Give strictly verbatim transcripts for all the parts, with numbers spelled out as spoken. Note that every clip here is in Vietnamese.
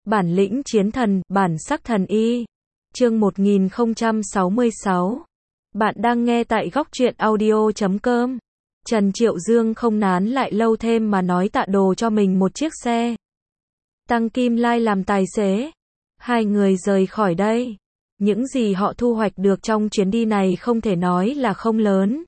Bản lĩnh chiến thần, bản sắc thần y. Chương một nghìn không trăm sáu mươi sáu. Bạn đang nghe tại góc truyện audio chấm com. Trần Triệu Dương không nán lại lâu thêm mà nói tạ đồ cho mình một chiếc xe. Tăng Kim Lai làm tài xế. Hai người rời khỏi đây. Những gì họ thu hoạch được trong chuyến đi này không thể nói là không lớn.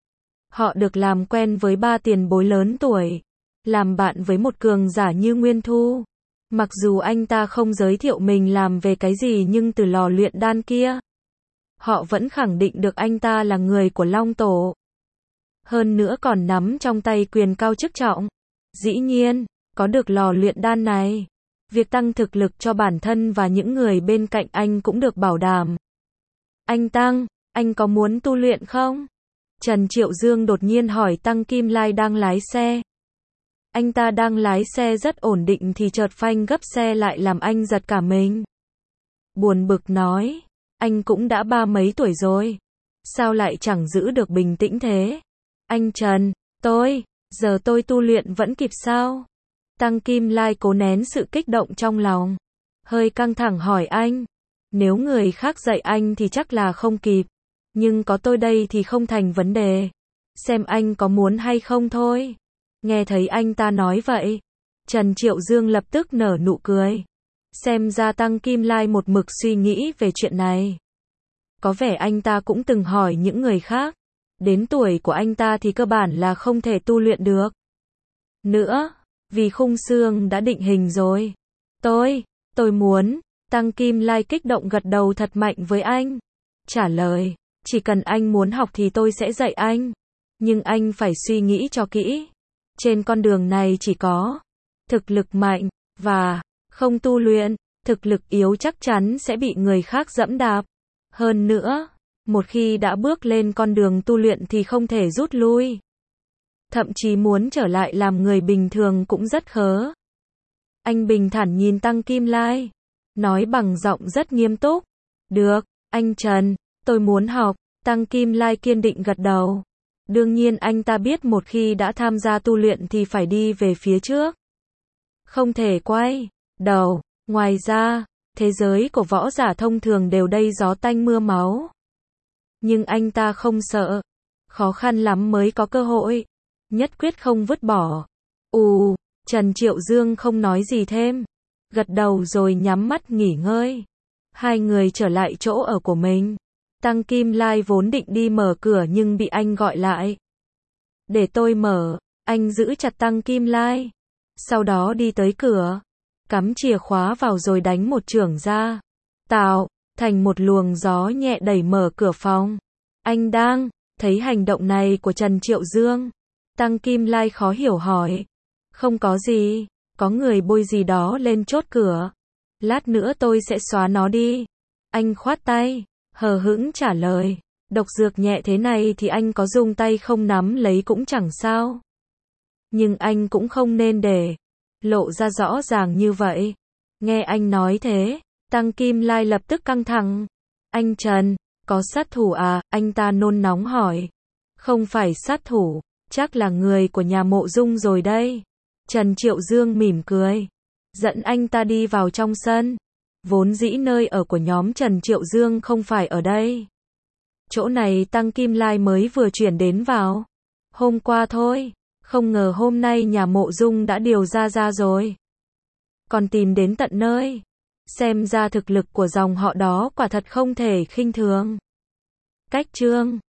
Họ được làm quen với ba tiền bối lớn tuổi. Làm bạn với một cường giả như Nguyên Thu. Mặc dù anh ta không giới thiệu mình làm về cái gì nhưng từ lò luyện đan kia, họ vẫn khẳng định được anh ta là người của Long Tổ. Hơn nữa còn nắm trong tay quyền cao chức trọng. Dĩ nhiên, có được lò luyện đan này, việc tăng thực lực cho bản thân và những người bên cạnh anh cũng được bảo đảm. Anh Tăng, anh có muốn tu luyện không? Trần Triệu Dương đột nhiên hỏi Tăng Kim Lai đang lái xe. Anh ta đang lái xe rất ổn định thì chợt phanh gấp xe lại làm anh giật cả mình. Buồn bực nói, anh cũng đã ba mấy tuổi rồi, sao lại chẳng giữ được bình tĩnh thế? Anh Trần, tôi, giờ tôi tu luyện vẫn kịp sao? Tăng Kim Lai cố nén sự kích động trong lòng, hơi căng thẳng hỏi anh. Nếu người khác dạy anh thì chắc là không kịp, nhưng có tôi đây thì không thành vấn đề. Xem anh có muốn hay không thôi. Nghe thấy anh ta nói vậy, Trần Triệu Dương lập tức nở nụ cười. Xem ra Tăng Kim Lai một mực suy nghĩ về chuyện này. Có vẻ anh ta cũng từng hỏi những người khác. Đến tuổi của anh ta thì cơ bản là không thể tu luyện được nữa, vì khung xương đã định hình rồi. Tôi, tôi muốn. Tăng Kim Lai kích động gật đầu thật mạnh với anh. Trả lời, chỉ cần anh muốn học thì tôi sẽ dạy anh. Nhưng anh phải suy nghĩ cho kỹ. Trên con đường này chỉ có thực lực mạnh và không tu luyện, thực lực yếu chắc chắn sẽ bị người khác dẫm đạp. Hơn nữa, một khi đã bước lên con đường tu luyện thì không thể rút lui. Thậm chí muốn trở lại làm người bình thường cũng rất khó. Anh bình thản nhìn Tăng Kim Lai, nói bằng giọng rất nghiêm túc. Được, anh Trần, tôi muốn học. Tăng Kim Lai kiên định gật đầu. Đương nhiên anh ta biết một khi đã tham gia tu luyện thì phải đi về phía trước. Không thể quay đầu. Ngoài ra, thế giới của võ giả thông thường đều đầy gió tanh mưa máu. Nhưng anh ta không sợ. Khó khăn lắm mới có cơ hội. Nhất quyết không vứt bỏ. Ù, Trần Triệu Dương không nói gì thêm. Gật đầu rồi nhắm mắt nghỉ ngơi. Hai người trở lại chỗ ở của mình. Tăng Kim Lai vốn định đi mở cửa nhưng bị anh gọi lại. Để tôi mở. Anh giữ chặt Tăng Kim Lai. Sau đó đi tới cửa. Cắm chìa khóa vào rồi đánh một chưởng ra. Tạo thành một luồng gió nhẹ đẩy mở cửa phòng. Anh đang thấy hành động này của Trần Triệu Dương. Tăng Kim Lai khó hiểu hỏi. Không có gì. Có người bôi gì đó lên chốt cửa. Lát nữa tôi sẽ xóa nó đi. Anh khoát tay. Hờ hững trả lời. Độc dược nhẹ thế này thì anh có dùng tay không nắm lấy cũng chẳng sao. Nhưng anh cũng không nên để lộ ra rõ ràng như vậy. Nghe anh nói thế, Tăng Kim Lai lập tức căng thẳng. Anh Trần, có sát thủ à? Anh ta nôn nóng hỏi. Không phải sát thủ, chắc là người của nhà Mộ Dung rồi đây. Trần Triệu Dương mỉm cười, dẫn anh ta đi vào trong sân. Vốn dĩ nơi ở của nhóm Trần Triệu Dương không phải ở đây. Chỗ này Tăng Kim Lai mới vừa chuyển đến vào. Hôm qua thôi, không ngờ hôm nay nhà Mộ Dung đã điều ra ra rồi. Còn tìm đến tận nơi. Xem ra thực lực của dòng họ đó quả thật không thể khinh thường. Cách chương